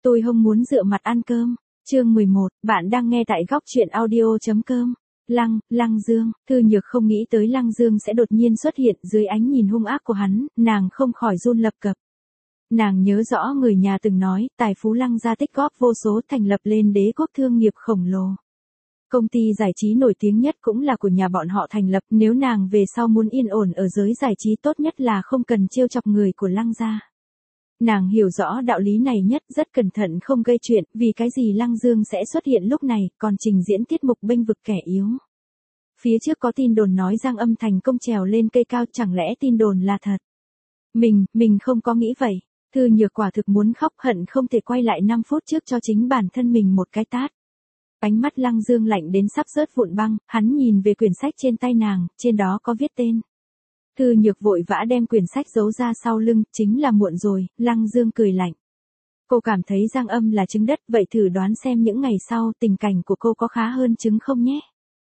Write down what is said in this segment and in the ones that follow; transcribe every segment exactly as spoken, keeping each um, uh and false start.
Tôi không muốn dựa mặt ăn cơm. Chương mười một, bạn đang nghe tại góc truyện audio.com. Lăng, Lăng Dương, Thư Nhược không nghĩ tới Lăng Dương sẽ đột nhiên xuất hiện dưới ánh nhìn hung ác của hắn, nàng không khỏi run lập cập. Nàng nhớ rõ người nhà từng nói, tài phú Lăng gia tích góp vô số thành lập lên đế quốc thương nghiệp khổng lồ. Công ty giải trí nổi tiếng nhất cũng là của nhà bọn họ thành lập, nếu nàng về sau muốn yên ổn ở giới giải trí tốt nhất là không cần trêu chọc người của Lăng gia. Nàng hiểu rõ đạo lý này nhất, rất cẩn thận không gây chuyện, vì cái gì Lăng Dương sẽ xuất hiện lúc này, còn trình diễn tiết mục bênh vực kẻ yếu. Phía trước có tin đồn nói Giang Âm thành công trèo lên cây cao, chẳng lẽ tin đồn là thật? Mình, mình không có nghĩ vậy. Thư Nhược quả thực muốn khóc, hận không thể quay lại năm phút trước cho chính bản thân mình một cái tát. Ánh mắt Lăng Dương lạnh đến sắp rớt vụn băng, hắn nhìn về quyển sách trên tay nàng, trên đó có viết tên. Thư Nhược vội vã đem quyển sách giấu ra sau lưng, chính là muộn rồi. Lăng Dương cười lạnh. Cô cảm thấy Giang Âm là trứng đất, vậy thử đoán xem những ngày sau tình cảnh của cô có khá hơn trứng không nhé.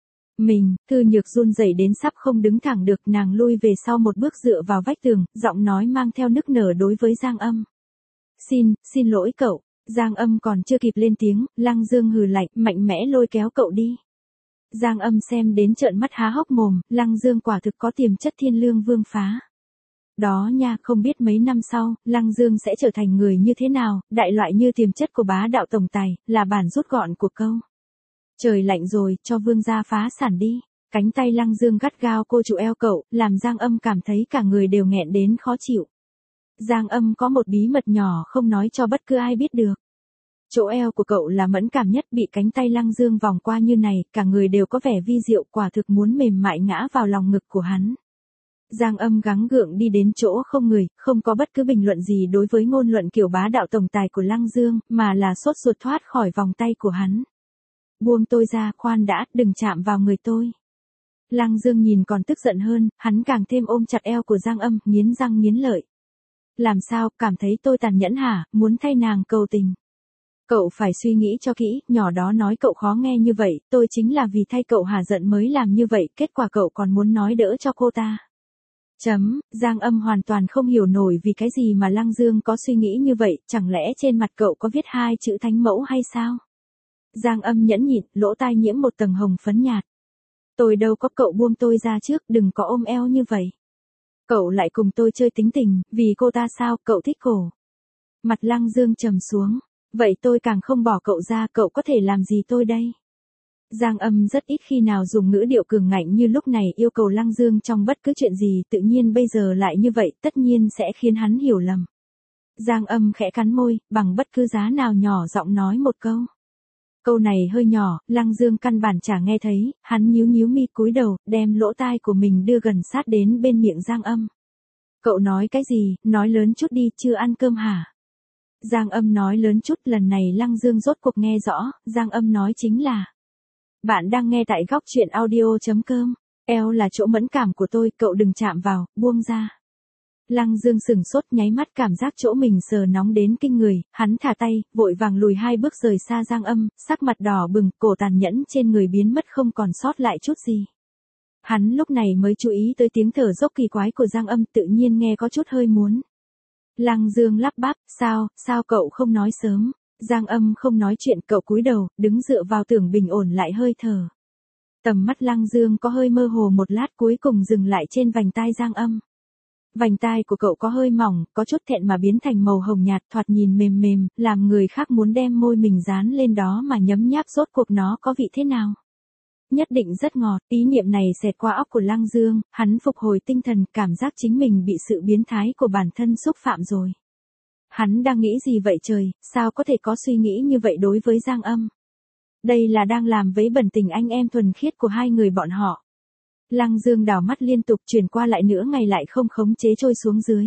Mình, Thư Nhược run rẩy đến sắp không đứng thẳng được, nàng lui về sau một bước dựa vào vách tường, giọng nói mang theo nức nở đối với Giang Âm. Xin, xin lỗi cậu. Giang Âm còn chưa kịp lên tiếng, Lăng Dương hừ lạnh, mạnh mẽ lôi kéo cậu đi. Giang Âm xem đến trợn mắt há hốc mồm, Lăng Dương quả thực có tiềm chất thiên lương vương phá. Đó nha, không biết mấy năm sau, Lăng Dương sẽ trở thành người như thế nào, đại loại như tiềm chất của bá đạo tổng tài, là bản rút gọn của câu. Trời lạnh rồi, cho vương gia phá sản đi. Cánh tay Lăng Dương gắt gao cô trụ eo cậu, làm Giang Âm cảm thấy cả người đều nghẹn đến khó chịu. Giang Âm có một bí mật nhỏ không nói cho bất cứ ai biết được. Chỗ eo của cậu là mẫn cảm nhất, bị cánh tay Lăng Dương vòng qua như này, cả người đều có vẻ vi diệu, quả thực muốn mềm mại ngã vào lòng ngực của hắn. Giang Âm gắng gượng đi đến chỗ không người, không có bất cứ bình luận gì đối với ngôn luận kiểu bá đạo tổng tài của Lăng Dương, mà là sốt ruột thoát khỏi vòng tay của hắn. Buông tôi ra, khoan đã, đừng chạm vào người tôi. Lăng Dương nhìn còn tức giận hơn, hắn càng thêm ôm chặt eo của Giang Âm, nghiến răng nghiến lợi. Làm sao, cảm thấy tôi tàn nhẫn hả, muốn thay nàng cầu tình. Cậu phải suy nghĩ cho kỹ, nhỏ đó nói cậu khó nghe như vậy, tôi chính là vì thay cậu hả giận mới làm như vậy, kết quả cậu còn muốn nói đỡ cho cô ta. Chấm, Giang Âm hoàn toàn không hiểu nổi vì cái gì mà Lăng Dương có suy nghĩ như vậy, chẳng lẽ trên mặt cậu có viết hai chữ thánh mẫu hay sao? Giang Âm nhẫn nhịn, lỗ tai nhiễm một tầng hồng phấn nhạt. Tôi đâu có, cậu buông tôi ra trước, đừng có ôm eo như vậy. Cậu lại cùng tôi chơi tính tình, vì cô ta sao, cậu thích cổ. Mặt Lăng Dương trầm xuống. Vậy tôi càng không bỏ cậu ra, cậu có thể làm gì tôi đây? Giang Âm rất ít khi nào dùng ngữ điệu cường ngạnh như lúc này yêu cầu Lăng Dương trong bất cứ chuyện gì, tự nhiên bây giờ lại như vậy, tất nhiên sẽ khiến hắn hiểu lầm. Giang Âm khẽ cắn môi, bằng bất cứ giá nào nhỏ giọng nói một câu. Câu này hơi nhỏ, Lăng Dương căn bản chả nghe thấy, hắn nhíu nhíu mi cúi đầu, đem lỗ tai của mình đưa gần sát đến bên miệng Giang Âm. Cậu nói cái gì, nói lớn chút đi, chưa ăn cơm hả? Giang Âm nói lớn chút, lần này Lăng Dương rốt cuộc nghe rõ, Giang Âm nói chính là. Bạn đang nghe tại góc truyện audio.com, eo là chỗ mẫn cảm của tôi, cậu đừng chạm vào, buông ra. Lăng Dương sừng sốt, nháy mắt cảm giác chỗ mình sờ nóng đến kinh người, hắn thả tay, vội vàng lùi hai bước rời xa Giang Âm, sắc mặt đỏ bừng, cổ tàn nhẫn trên người biến mất không còn sót lại chút gì. Hắn lúc này mới chú ý tới tiếng thở dốc kỳ quái của Giang Âm, tự nhiên nghe có chút hơi muốn. Lăng Dương lắp bắp, sao, sao cậu không nói sớm? Giang Âm không nói chuyện, cậu cúi đầu, đứng dựa vào tường bình ổn lại hơi thở. Tầm mắt Lăng Dương có hơi mơ hồ một lát, cuối cùng dừng lại trên vành tai Giang Âm. Vành tai của cậu có hơi mỏng, có chút thẹn mà biến thành màu hồng nhạt, thoạt nhìn mềm mềm, làm người khác muốn đem môi mình dán lên đó mà nhấm nháp rốt cuộc nó có vị thế nào. Nhất định rất ngọt, ý niệm này xẹt qua óc của Lăng Dương, hắn phục hồi tinh thần, cảm giác chính mình bị sự biến thái của bản thân xúc phạm rồi. Hắn đang nghĩ gì vậy trời, sao có thể có suy nghĩ như vậy đối với Giang Âm? Đây là đang làm vấy bẩn tình anh em thuần khiết của hai người bọn họ. Lăng Dương đảo mắt liên tục chuyển qua lại nửa ngày lại không khống chế trôi xuống dưới.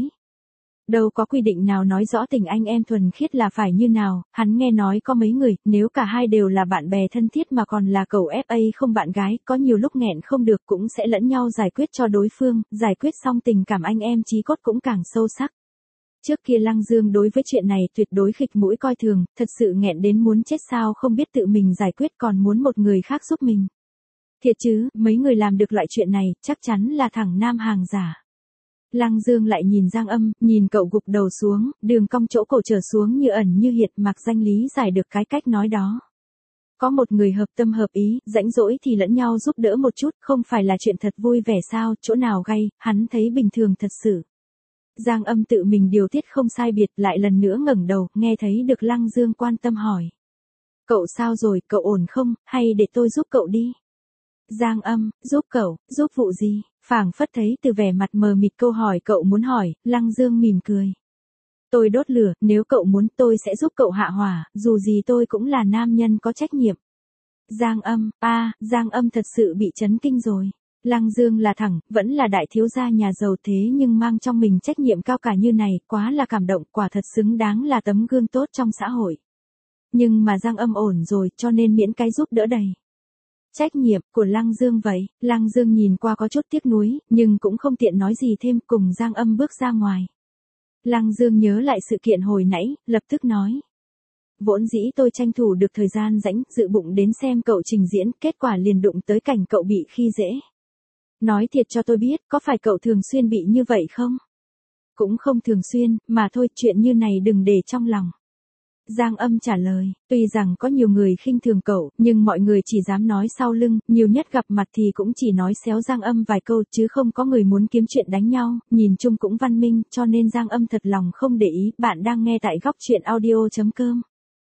Đâu có quy định nào nói rõ tình anh em thuần khiết là phải như nào, hắn nghe nói có mấy người, nếu cả hai đều là bạn bè thân thiết mà còn là cậu ép a không bạn gái, có nhiều lúc nghẹn không được cũng sẽ lẫn nhau giải quyết cho đối phương, giải quyết xong tình cảm anh em chí cốt cũng càng sâu sắc. Trước kia Lăng Dương đối với chuyện này tuyệt đối khịt mũi coi thường, thật sự nghẹn đến muốn chết sao không biết tự mình giải quyết còn muốn một người khác giúp mình. Thiệt chứ, mấy người làm được loại chuyện này, chắc chắn là thằng nam hàng giả. Lăng Dương lại nhìn Giang Âm, nhìn cậu gục đầu xuống, đường cong chỗ cổ trở xuống như ẩn như hiện, mặc danh lý giải được cái cách nói đó. Có một người hợp tâm hợp ý, rãnh rỗi thì lẫn nhau giúp đỡ một chút, không phải là chuyện thật vui vẻ sao, chỗ nào gay, hắn thấy bình thường thật sự. Giang Âm tự mình điều tiết không sai biệt, lại lần nữa ngẩng đầu, nghe thấy được Lăng Dương quan tâm hỏi. Cậu sao rồi, cậu ổn không, hay để tôi giúp cậu đi? Giang Âm, giúp cậu, giúp vụ gì? Phảng phất thấy từ vẻ mặt mờ mịt câu hỏi cậu muốn hỏi, Lăng Dương mỉm cười. Tôi đốt lửa, nếu cậu muốn tôi sẽ giúp cậu hạ hỏa, dù gì tôi cũng là nam nhân có trách nhiệm. Giang Âm, a, à, Giang Âm thật sự bị chấn kinh rồi. Lăng Dương là thẳng, vẫn là đại thiếu gia nhà giàu thế nhưng mang trong mình trách nhiệm cao cả như này, quá là cảm động, quả thật xứng đáng là tấm gương tốt trong xã hội. Nhưng mà Giang Âm ổn rồi, cho nên miễn cái giúp đỡ đầy. Trách nhiệm của Lăng Dương vậy, Lăng Dương nhìn qua có chút tiếc nuối, nhưng cũng không tiện nói gì thêm, cùng Giang Âm bước ra ngoài. Lăng Dương nhớ lại sự kiện hồi nãy, lập tức nói. Vốn dĩ tôi tranh thủ được thời gian rảnh, dự bụng đến xem cậu trình diễn, kết quả liền đụng tới cảnh cậu bị khi dễ. Nói thiệt cho tôi biết, có phải cậu thường xuyên bị như vậy không? Cũng không thường xuyên, mà thôi, chuyện như này đừng để trong lòng. Giang Âm trả lời, tuy rằng có nhiều người khinh thường cậu, nhưng mọi người chỉ dám nói sau lưng, nhiều nhất gặp mặt thì cũng chỉ nói xéo Giang Âm vài câu chứ không có người muốn kiếm chuyện đánh nhau, nhìn chung cũng văn minh, cho nên Giang Âm thật lòng không để ý. Bạn đang nghe tại góc truyện audio chấm com.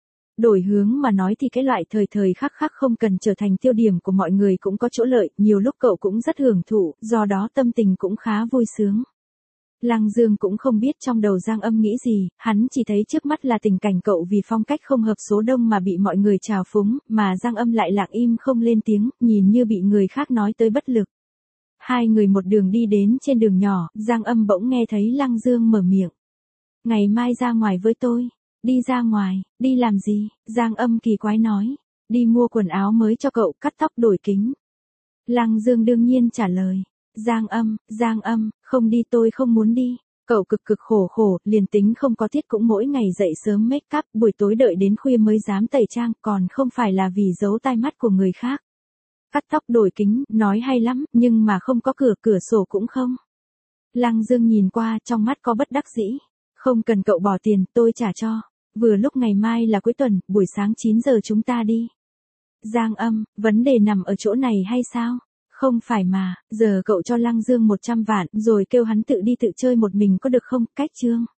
Đổi hướng mà nói thì cái loại thời thời khắc khắc không cần trở thành tiêu điểm của mọi người cũng có chỗ lợi, nhiều lúc cậu cũng rất hưởng thụ, do đó tâm tình cũng khá vui sướng. Lăng Dương cũng không biết trong đầu Giang Âm nghĩ gì, hắn chỉ thấy trước mắt là tình cảnh cậu vì phong cách không hợp số đông mà bị mọi người trào phúng, mà Giang Âm lại lặng im không lên tiếng, nhìn như bị người khác nói tới bất lực. Hai người một đường đi đến trên đường nhỏ, Giang Âm bỗng nghe thấy Lăng Dương mở miệng. Ngày mai ra ngoài với tôi. Đi ra ngoài, đi làm gì? Giang Âm kỳ quái nói. Đi mua quần áo mới cho cậu, cắt tóc đổi kính. Lăng Dương đương nhiên trả lời. Giang Âm, Giang Âm, không đi tôi không muốn đi. Cậu cực cực khổ khổ, liền tính không có tiết cũng mỗi ngày dậy sớm make up, buổi tối đợi đến khuya mới dám tẩy trang, còn không phải là vì giấu tai mắt của người khác. Cắt tóc đổi kính, nói hay lắm, nhưng mà không có cửa, cửa sổ cũng không. Lăng Dương nhìn qua, trong mắt có bất đắc dĩ. Không cần cậu bỏ tiền, tôi trả cho. Vừa lúc ngày mai là cuối tuần, buổi sáng chín giờ chúng ta đi. Giang Âm, vấn đề nằm ở chỗ này hay sao? Không phải mà, giờ cậu cho Lăng Dương một trăm vạn, rồi kêu hắn tự đi tự chơi một mình có được không? Cách chương.